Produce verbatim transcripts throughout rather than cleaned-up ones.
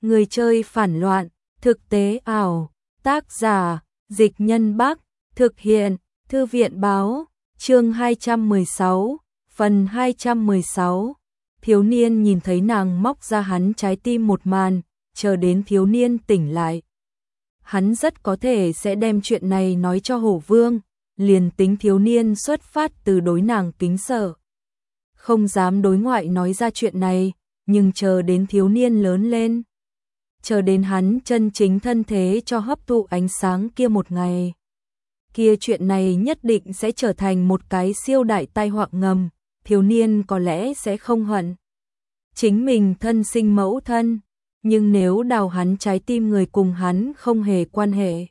Người chơi phản loạn, thực tế ảo, tác giả, Dịch Nhân Bắc, thực hiện, Thư viện báo, chương hai trăm mười sáu, phần hai trăm mười sáu. Thiếu niên nhìn thấy nàng móc ra hắn trái tim một màn, chờ đến thiếu niên tỉnh lại. Hắn rất có thể sẽ đem chuyện này nói cho Hổ Vương, liền tính thiếu niên xuất phát từ đối nàng kính sợ. Không dám đối ngoại nói ra chuyện này, nhưng chờ đến thiếu niên lớn lên. Chờ đến hắn chân chính thân thế cho hấp thụ ánh sáng kia một ngày. Kia chuyện này nhất định sẽ trở thành một cái siêu đại tai họa ngầm, thiếu niên có lẽ sẽ không hận chính mình thân sinh mẫu thân, nhưng nếu đào hắn trái tim người cùng hắn không hề quan hệ,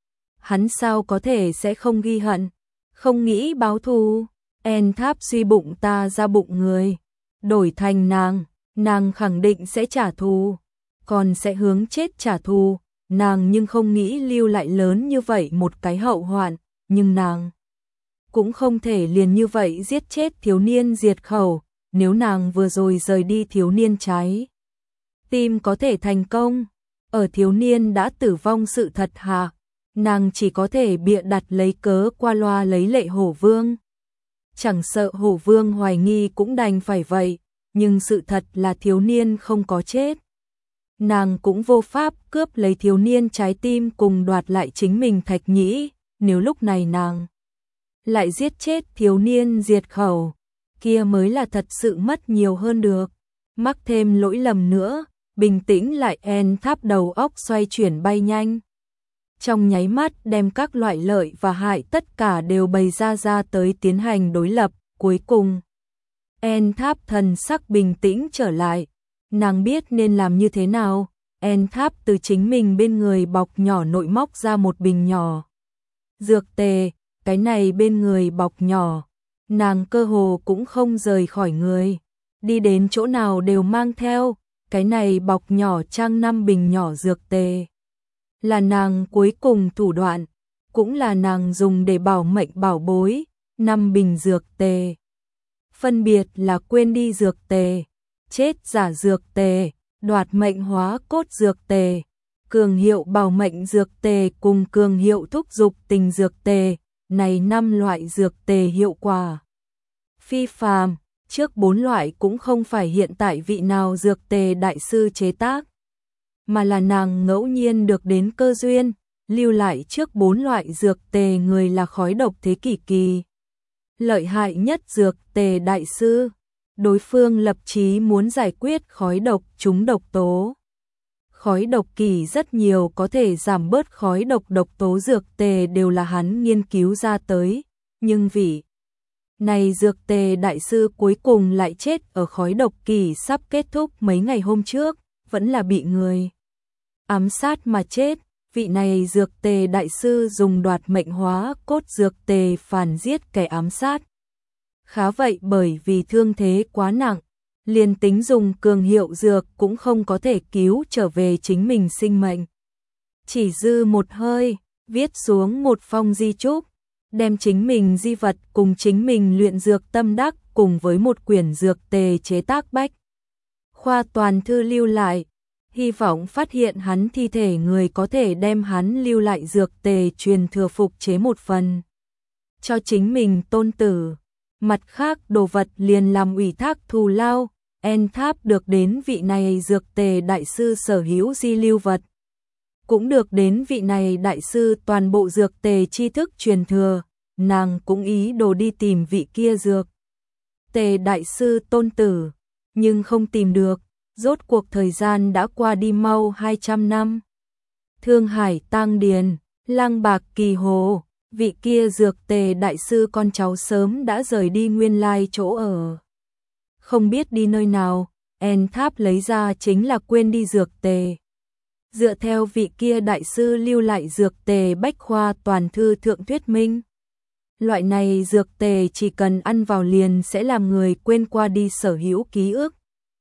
hắn sao có thể sẽ không ghi hận, không nghĩ báo thù. En Tháp suy bụng ta ra bụng người, đổi thành nàng, nàng khẳng định sẽ trả thù, còn sẽ hướng chết trả thù, nàng nhưng không nghĩ lưu lại lớn như vậy một cái hậu hoạn, nhưng nàng cũng không thể liền như vậy giết chết thiếu niên diệt khẩu, nếu nàng vừa rồi rời đi thiếu niên trái tim có thể thành công, ở thiếu niên đã tử vong sự thật hạ, nàng chỉ có thể bịa đặt lấy cớ qua loa lấy lệ Hổ Vương. Chẳng sợ Hổ Vương hoài nghi cũng đành phải vậy, nhưng sự thật là thiếu niên không có chết. Nàng cũng vô pháp cướp lấy thiếu niên trái tim cùng đoạt lại chính mình Thạch Nhĩ, nếu lúc này nàng lại giết chết thiếu niên diệt khẩu, kia mới là thật sự mất nhiều hơn được. Mắc thêm lỗi lầm nữa, bình tĩnh lại. En Tháp đầu óc xoay chuyển bay nhanh. Trong nháy mắt đem các loại lợi và hại tất cả đều bày ra ra tới tiến hành đối lập, cuối cùng En Tháp thần sắc bình tĩnh trở lại, nàng biết nên làm như thế nào. En Tháp từ chính mình bên người bọc nhỏ nội móc ra một bình nhỏ dược tề, cái này bên người bọc nhỏ, nàng cơ hồ cũng không rời khỏi người, đi đến chỗ nào đều mang theo, cái này bọc nhỏ trang năm bình nhỏ dược tề. Là nàng cuối cùng thủ đoạn, cũng là nàng dùng để bảo mệnh bảo bối, năm bình dược tề. Phân biệt là quên đi dược tề, chết giả dược tề, đoạt mệnh hóa cốt dược tề, cường hiệu bảo mệnh dược tề cùng cường hiệu thúc dục tình dược tề, này năm loại dược tề hiệu quả phi phàm, trước bốn loại cũng không phải hiện tại vị nào dược tề đại sư chế tác, mà là nàng ngẫu nhiên được đến cơ duyên, lưu lại trước bốn loại dược tề người là khói độc thế kỷ kỳ lợi hại nhất dược tề đại sư. Đối phương lập chí muốn giải quyết khói độc trúng độc tố. Khói độc kỳ rất nhiều có thể giảm bớt khói độc độc tố dược tề đều là hắn nghiên cứu ra tới, nhưng vị này dược tề đại sư cuối cùng lại chết ở khói độc kỳ sắp kết thúc mấy ngày hôm trước, vẫn là bị người ám sát mà chết. Vị này dược tề đại sư dùng đoạt mệnh hóa cốt dược tề phản giết kẻ ám sát. Khá vậy bởi vì thương thế quá nặng, liền tính dùng cường hiệu dược cũng không có thể cứu trở về chính mình sinh mệnh. Chỉ dư một hơi, viết xuống một phong di chúc, đem chính mình di vật cùng chính mình luyện dược tâm đắc cùng với một quyển dược tề chế tác bách khoa toàn thư lưu lại, hy vọng phát hiện hắn thi thể người có thể đem hắn lưu lại dược tề truyền thừa phục chế một phần cho chính mình tôn tử. Mặt khác đồ vật liền làm ủy thác thù lao, En Tháp được đến vị này dược tề đại sư sở hữu di lưu vật, cũng được đến vị này đại sư toàn bộ dược tề tri thức truyền thừa, nàng cũng ý đồ đi tìm vị kia dược tề đại sư tôn tử, nhưng không tìm được, rốt cuộc thời gian đã qua đi mau hai trăm năm. Thương Hải Tang Điền, Lăng Bạc Kỳ Hồ, vị kia dược tề đại sư con cháu sớm đã rời đi nguyên lai chỗ ở. Không biết đi nơi nào, En Tháp lấy ra chính là quên đi dược tề. Dựa theo vị kia đại sư lưu lại dược tề bách khoa toàn thư thượng thuyết minh. Loại này dược tề chỉ cần ăn vào liền sẽ làm người quên qua đi sở hữu ký ức.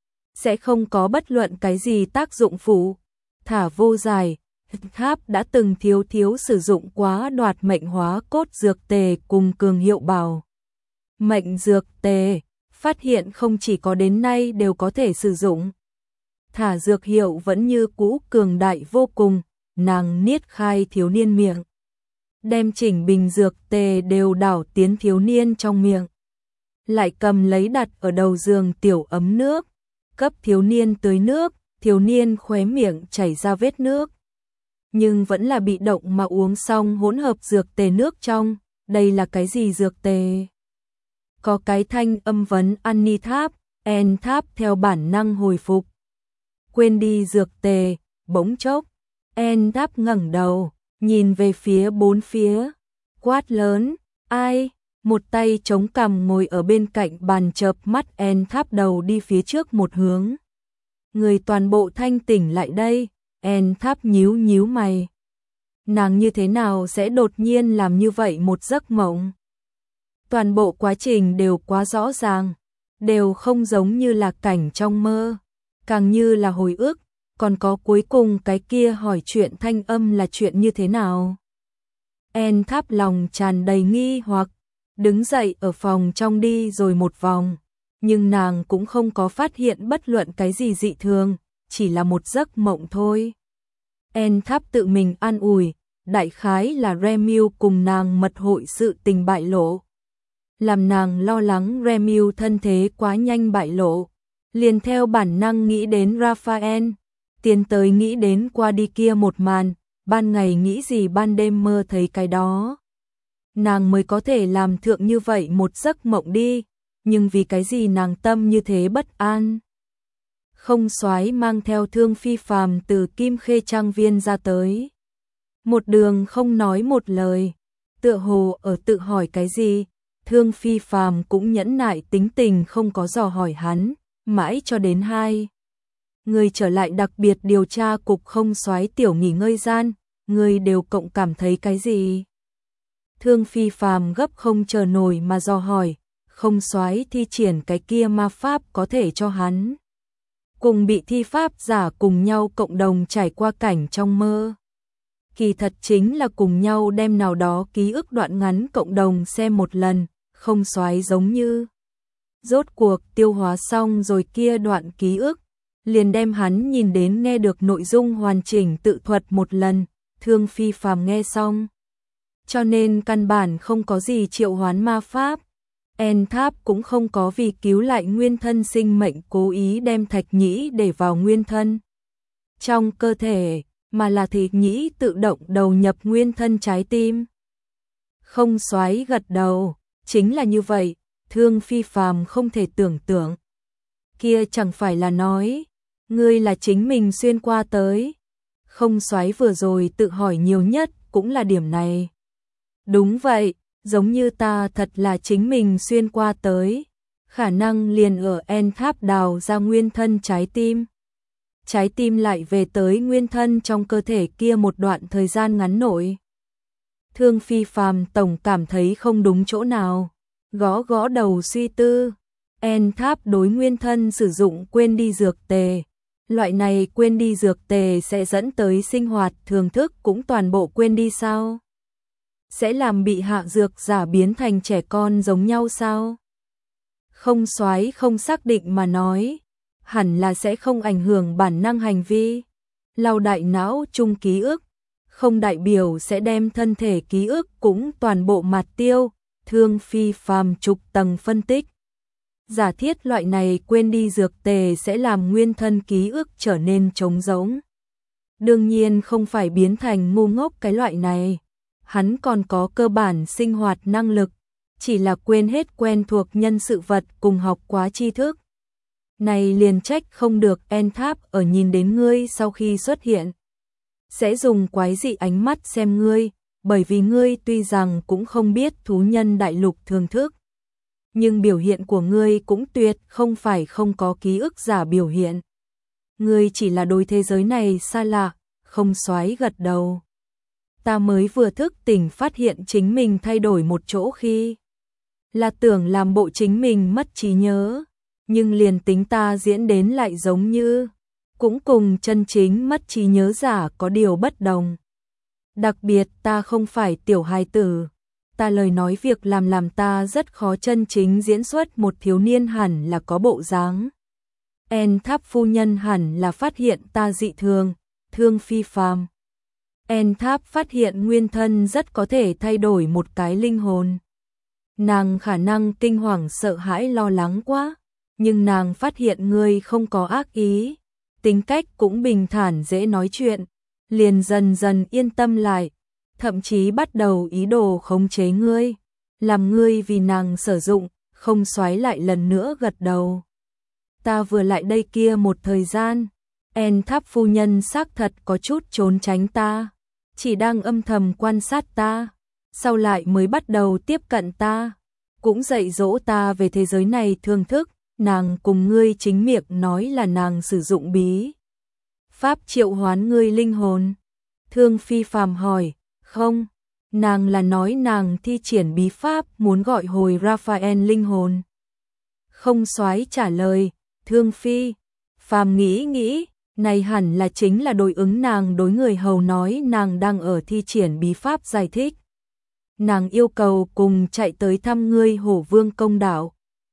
Sẽ không có bất luận cái gì tác dụng phụ, thả vô giải. Tháp đã từng thiếu thiếu sử dụng quá đoạt mệnh hóa cốt dược tề cùng cường hiệu bảo mệnh dược tề, phát hiện không chỉ có đến nay đều có thể sử dụng. thả dược hiệu vẫn như cũ cường đại vô cùng, nàng niết khai thiếu niên miệng, đem chỉnh bình dược tề đều đảo tiến thiếu niên trong miệng, lại cầm lấy đặt ở đầu giường tiểu ấm nước, cấp thiếu niên tưới nước, thiếu niên khóe miệng chảy ra vết nước, nhưng vẫn là bị động mà uống xong hỗn hợp dược tề nước trong. Đây là cái gì dược tề? Có cái thanh âm vấn Annie Tháp, En Tháp theo bản năng hồi phục. Quên đi dược tề, bỗng chốc, En Tháp ngẩng đầu, nhìn về phía bốn phía, quát lớn, ai? Một tay chống cằm ngồi ở bên cạnh bàn chợp mắt En Tháp đầu đi phía trước một hướng. Người toàn bộ thanh tỉnh lại đây, En Tháp nhíu nhíu mày. Nàng như thế nào sẽ đột nhiên làm như vậy một giấc mộng? Toàn bộ quá trình đều quá rõ ràng, đều không giống như là cảnh trong mơ, càng như là hồi ức, còn có cuối cùng cái kia hỏi chuyện thanh âm là chuyện như thế nào? En Tháp lòng tràn đầy nghi hoặc, đứng dậy ở phòng trong đi rồi một vòng, nhưng nàng cũng không có phát hiện bất luận cái gì dị thường, chỉ là một giấc mộng thôi. En Tháp tự mình an ủi, đại khái là Remil cùng nàng mật hội sự tình bại lộ. Làm nàng lo lắng Remil thân thế quá nhanh bại lộ, liền theo bản năng nghĩ đến Raphael, tiến tới nghĩ đến qua đi kia một màn, ban ngày nghĩ gì ban đêm mơ thấy cái đó. Nàng mới có thể làm thượng như vậy một giấc mộng đi, nhưng vì cái gì nàng tâm như thế bất an. Không soái mang theo Thương Phi Phàm từ Kim Khê Trang Viên ra tới. Một đường không nói một lời, tựa hồ ở tự hỏi cái gì, Thương Phi Phàm cũng nhẫn nại tính tình không có dò hỏi hắn, mãi cho đến hai người trở lại đặc biệt điều tra cục không soái tiểu nghỉ ngơi gian, người đều cộng cảm thấy cái gì. Thương Phi Phàm gấp không chờ nổi mà dò hỏi, không soái thi triển cái kia ma pháp có thể cho hắn cùng bị thi pháp giả cùng nhau cộng đồng trải qua cảnh trong mơ. Kỳ thật chính là cùng nhau đem nào đó ký ức đoạn ngắn cộng đồng xem một lần, không soái giống như rốt cuộc tiêu hóa xong rồi kia đoạn ký ức, liền đem hắn nhìn đến nghe được nội dung hoàn chỉnh tự thuật một lần. Thương Phi Phàm nghe xong, cho nên căn bản không có gì triệu hoán ma pháp. En Tháp cũng không có vì cứu lại nguyên thân sinh mệnh cố ý đem thạch nhĩ để vào nguyên thân trong cơ thể, mà là thạch nhĩ tự động đầu nhập nguyên thân trái tim. Không soái gật đầu, chính là như vậy. Thương Phi Phàm không thể tưởng tượng. Kia chẳng phải là nói, ngươi là chính mình xuyên qua tới. Không soái vừa rồi tự hỏi nhiều nhất cũng là điểm này. Đúng vậy, giống như ta thật là chính mình xuyên qua tới. Khả năng liền ở En Tháp đào ra nguyên thân trái tim. Trái tim lại về tới nguyên thân trong cơ thể kia một đoạn thời gian ngắn nội. Thương Phi Phàm tổng cảm thấy không đúng chỗ nào, gõ gõ đầu suy tư. En Tháp đối nguyên thân sử dụng quên đi dược tề. Loại này quên đi dược tề sẽ dẫn tới sinh hoạt thường thức cũng toàn bộ quên đi sao? Sẽ làm bị hạ dược giả biến thành trẻ con giống nhau sao? Không soái không xác định mà nói, hẳn là sẽ không ảnh hưởng bản năng hành vi. Lau đại não chung ký ức, không đại biểu sẽ đem thân thể ký ức cũng toàn bộ mạt tiêu. Thương Phi Phàm chục tầng phân tích. Giả thiết loại này quên đi dược tề sẽ làm nguyên thân ký ức trở nên trống rỗng. Đương nhiên không phải biến thành ngu ngốc cái loại này. Hắn còn có cơ bản sinh hoạt năng lực, chỉ là quên hết quen thuộc nhân sự vật cùng học quá tri thức. Này liền trách không được En Tháp ở nhìn đến ngươi sau khi xuất hiện. Sẽ dùng quái dị ánh mắt xem ngươi, bởi vì ngươi tuy rằng cũng không biết thú nhân đại lục thường thức. Nhưng biểu hiện của ngươi cũng tuyệt không phải không có ký ức giả biểu hiện. Ngươi chỉ là đối thế giới này xa lạ, không soái gật đầu. Ta mới vừa thức tỉnh phát hiện chính mình thay đổi một chỗ khi là tưởng làm bộ chính mình mất trí nhớ, nhưng liền tính ta diễn đến lại giống như cũng cùng chân chính mất trí nhớ giả có điều bất đồng. Đặc biệt ta không phải tiểu hài tử, ta lời nói việc làm làm ta rất khó chân chính diễn xuất một thiếu niên hẳn là có bộ dáng. En Tháp phu nhân hẳn là phát hiện ta dị thường, Thương Phi phàm. En Tháp phát hiện nguyên thân rất có thể thay đổi một cái linh hồn. Nàng khả năng kinh hoàng sợ hãi lo lắng quá, nhưng nàng phát hiện ngươi không có ác ý, tính cách cũng bình thản dễ nói chuyện, liền dần dần yên tâm lại, thậm chí bắt đầu ý đồ khống chế ngươi, làm ngươi vì nàng sử dụng, không xoáy lại lần nữa gật đầu. Ta vừa lại đây kia một thời gian, En Tháp phu nhân xác thật có chút trốn tránh ta, chỉ đang âm thầm quan sát ta, sau lại mới bắt đầu tiếp cận ta, cũng dạy dỗ ta về thế giới này thương thức, nàng cùng ngươi chính miệng nói là nàng sử dụng bí pháp triệu hoán ngươi linh hồn. Thương Phi phàm hỏi, không, nàng là nói nàng thi triển bí pháp muốn gọi hồi Raphael linh hồn. Không soái trả lời, Thương Phi phàm nghĩ nghĩ, này hẳn là chính là đối ứng nàng đối người hầu nói nàng đang ở thi triển bí pháp giải thích. Nàng yêu cầu cùng chạy tới thăm ngươi Hổ Vương công đảo.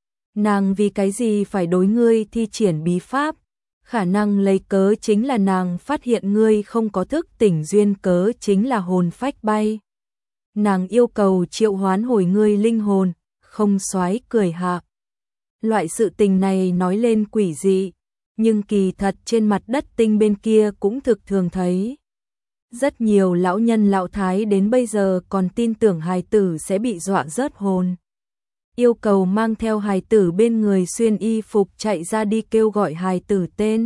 Nàng vì cái gì phải đối ngươi thi triển bí pháp? Khả năng lấy cớ chính là nàng phát hiện ngươi không có thức tỉnh duyên cớ chính là hồn phách bay. Nàng yêu cầu triệu hoán hồi ngươi linh hồn, không soái cười hạ. Loại sự tình này nói lên quỷ dị, nhưng kỳ thật trên mặt đất tinh bên kia cũng thực thường thấy. Rất nhiều lão nhân lão thái đến bây giờ còn tin tưởng hài tử sẽ bị dọa rớt hồn. Yêu cầu mang theo hài tử bên người xuyên y phục chạy ra đi kêu gọi hài tử tên.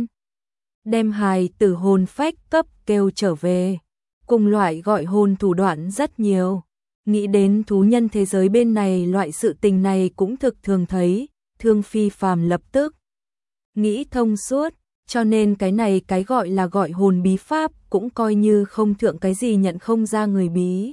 Đem hài tử hồn phách cấp kêu trở về. Cùng loại gọi hồn thủ đoạn rất nhiều. Nghĩ đến thú nhân thế giới bên này loại sự tình này cũng thực thường thấy. Thương Phi phàm lập tức nghĩ thông suốt. Cho nên cái này cái gọi là gọi hồn bí pháp cũng coi như không thượng cái gì nhận không ra người bí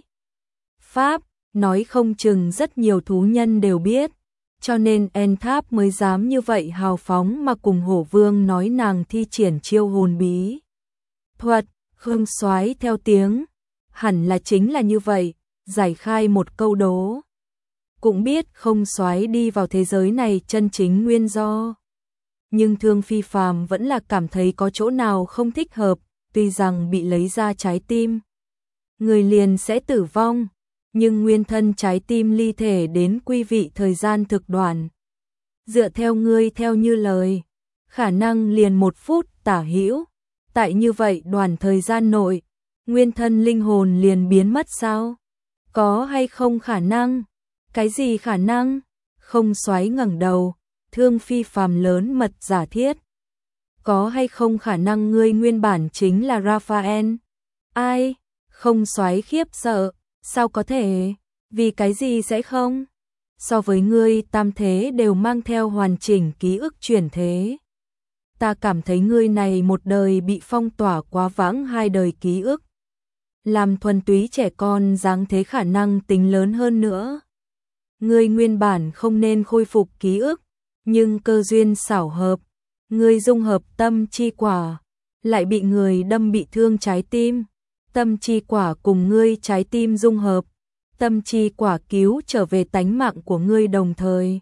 pháp, nói không chừng rất nhiều thú nhân đều biết, cho nên En Tháp mới dám như vậy hào phóng mà cùng Hổ Vương nói nàng thi triển chiêu hồn bí thuật. Khương soái theo tiếng, hẳn là chính là như vậy, giải khai một câu đố. Cũng biết không soái đi vào thế giới này chân chính nguyên do. Nhưng Thương Phi phàm vẫn là cảm thấy có chỗ nào không thích hợp, tuy rằng bị lấy ra trái tim, người liền sẽ tử vong, nhưng nguyên thân trái tim ly thể đến quy vị thời gian thực đoạn. Dựa theo ngươi theo như lời, khả năng liền một phút tả hữu, tại như vậy đoàn thời gian nội, nguyên thân linh hồn liền biến mất sao? Có hay không khả năng? Cái gì khả năng? Không soái ngẩng đầu. Thương Phi phàm lớn mật giả thiết. Có hay không khả năng ngươi nguyên bản chính là Raphael? Ai? Không soái khiếp sợ. Sao có thể? Vì cái gì sẽ không? So với ngươi tam thế đều mang theo hoàn chỉnh ký ức chuyển thế. Ta cảm thấy ngươi này một đời bị phong tỏa quá vãng hai đời ký ức. Làm thuần túy trẻ con dáng thế khả năng tính lớn hơn nữa. Ngươi nguyên bản không nên khôi phục ký ức. Nhưng cơ duyên xảo hợp, ngươi dung hợp tâm chi quả, lại bị người đâm bị thương trái tim, tâm chi quả cùng ngươi trái tim dung hợp, tâm chi quả cứu trở về tánh mạng của ngươi đồng thời.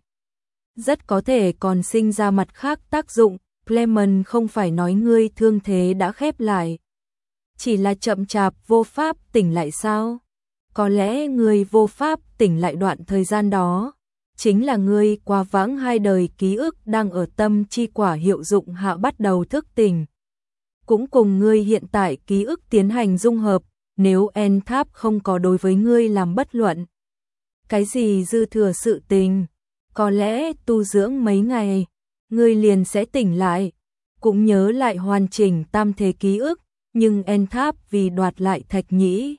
Rất có thể còn sinh ra mặt khác tác dụng, Clement không phải nói ngươi thương thế đã khép lại. Chỉ là chậm chạp vô pháp tỉnh lại sao? Có lẽ ngươi vô pháp tỉnh lại đoạn thời gian đó. Chính là ngươi qua vãng hai đời ký ức đang ở tâm chi quả hiệu dụng hạ bắt đầu thức tỉnh. Cũng cùng ngươi hiện tại ký ức tiến hành dung hợp, nếu En Tháp không có đối với ngươi làm bất luận. Cái gì dư thừa sự tình, có lẽ tu dưỡng mấy ngày, ngươi liền sẽ tỉnh lại, cũng nhớ lại hoàn chỉnh tam thế ký ức, nhưng En Tháp vì đoạt lại Thạch Nhĩ.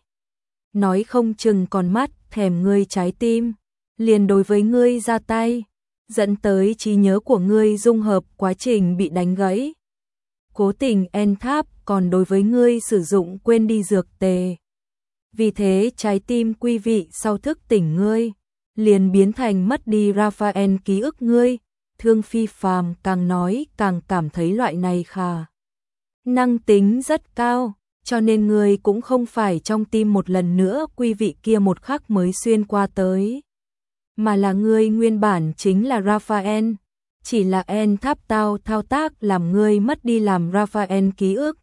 Nói không chừng còn mắt thèm ngươi trái tim. Liền đối với ngươi ra tay, dẫn tới trí nhớ của ngươi dung hợp quá trình bị đánh gãy. Cố tình En Tháp còn đối với ngươi sử dụng quên đi dược tề. Vì thế trái tim quy vị sau thức tỉnh ngươi, liền biến thành mất đi Raphael ký ức ngươi. Thương Phi phàm càng nói càng cảm thấy loại này khả năng tính rất cao, cho nên ngươi cũng không phải trong tim một lần nữa quy vị kia một khắc mới xuyên qua tới. Mà là ngươi nguyên bản chính là Raphael, chỉ là En Tháp tao thao tác làm ngươi mất đi làm Raphael ký ức.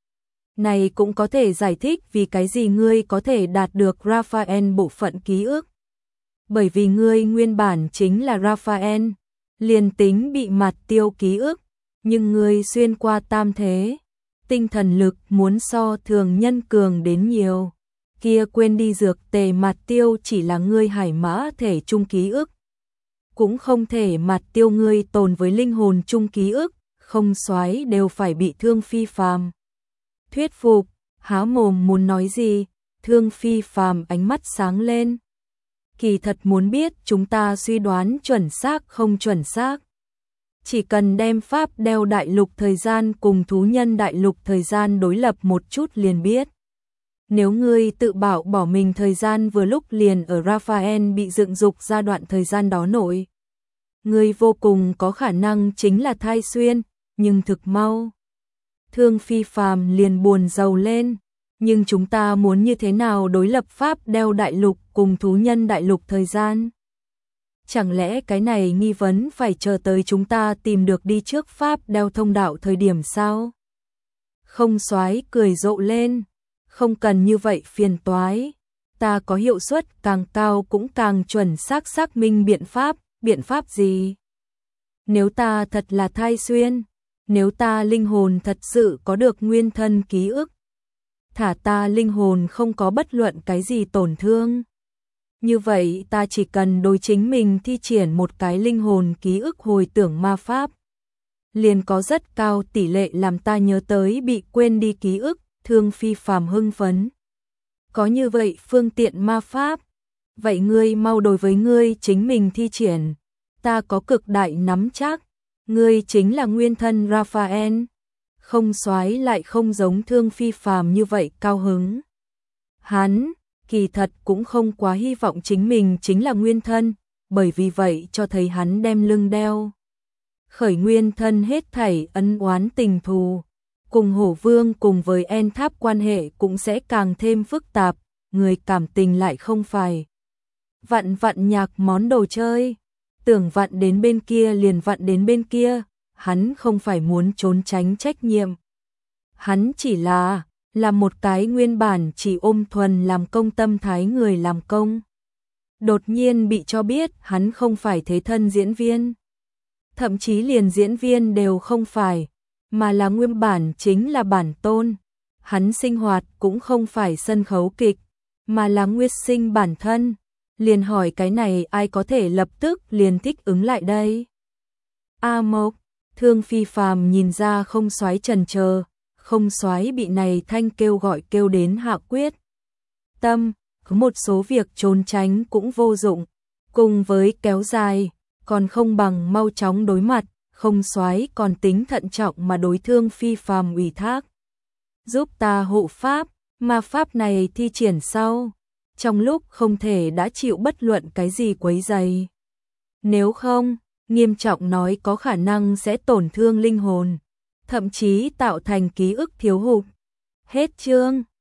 Này cũng có thể giải thích vì cái gì ngươi có thể đạt được Raphael bộ phận ký ức. Bởi vì ngươi nguyên bản chính là Raphael, liền tính bị mặt tiêu ký ức, nhưng ngươi xuyên qua tam thế, tinh thần lực muốn so thường nhân cường đến nhiều. Kia quên đi dược tề mặt tiêu chỉ là ngươi hải mã thể chung ký ức. Cũng không thể mặt tiêu ngươi tồn với linh hồn chung ký ức, không soái đều phải bị Thương Phi Phàm thuyết phục, há mồm muốn nói gì, Thương Phi Phàm ánh mắt sáng lên. Kỳ thật muốn biết chúng ta suy đoán chuẩn xác không chuẩn xác. Chỉ cần đem pháp đeo đại lục thời gian cùng thú nhân đại lục thời gian đối lập một chút liền biết. Nếu ngươi tự bảo bỏ mình thời gian vừa lúc liền ở Raphael bị dựng dục giai đoạn thời gian đó nội. Ngươi vô cùng có khả năng chính là thai xuyên, nhưng thực mau. Thương Phi Phàm liền buồn rầu lên, nhưng chúng ta muốn như thế nào đối lập pháp đeo đại lục cùng thú nhân đại lục thời gian? Chẳng lẽ cái này nghi vấn phải chờ tới chúng ta tìm được đi trước pháp đeo thông đạo thời điểm sao? Không soái cười rộ lên, không cần như vậy phiền toái, ta có hiệu suất càng cao cũng càng chuẩn xác xác minh biện pháp, biện pháp gì? Nếu ta thật là thai xuyên, nếu ta linh hồn thật sự có được nguyên thân ký ức, thả ta linh hồn không có bất luận cái gì tổn thương. Như vậy ta chỉ cần đối chính mình thi triển một cái linh hồn ký ức hồi tưởng ma pháp. Liền có rất cao tỷ lệ làm ta nhớ tới bị quên đi ký ức, Thương Phi Phàm hưng phấn. Có như vậy phương tiện ma pháp. Vậy ngươi mau đối với ngươi chính mình thi triển. Ta có cực đại nắm chắc. Ngươi chính là nguyên thân Raphael. Không soái lại không giống Thương Phi Phàm như vậy cao hứng. Hắn kỳ thật cũng không quá hy vọng chính mình chính là nguyên thân, bởi vì vậy cho thấy hắn đem lưng đeo. Khởi nguyên thân hết thảy ân oán tình thù, cùng Hổ Vương cùng với En Tháp quan hệ cũng sẽ càng thêm phức tạp, người cảm tình lại không phải. Vặn vặn nhạc món đồ chơi, tưởng vặn đến bên kia liền vặn đến bên kia, hắn không phải muốn trốn tránh trách nhiệm. Hắn chỉ là là một cái nguyên bản chỉ ôm thuần làm công tâm thái người làm công. Đột nhiên bị cho biết hắn không phải thế thân diễn viên. Thậm chí liền diễn viên đều không phải, mà là nguyên bản chính là bản tôn. Hắn sinh hoạt cũng không phải sân khấu kịch, mà là nguyên sinh bản thân. Liền hỏi cái này ai có thể lập tức liền thích ứng lại đây? A Mộc, Thương Phi Phàm nhìn ra không soái chần chờ. Không soái bị này thanh kêu gọi kêu đến hạ quyết tâm, có một số việc trốn tránh cũng vô dụng, cùng với kéo dài, còn không bằng mau chóng đối mặt, không soái còn tính thận trọng mà đối Thương Phi Phàm ủy thác. Giúp ta hộ pháp, mà pháp này thi triển sau, trong lúc không thể đã chịu bất luận cái gì quấy rầy. Nếu không, nghiêm trọng nói có khả năng sẽ tổn thương linh hồn. Thậm chí tạo thành ký ức thiếu hụt. Hết chương.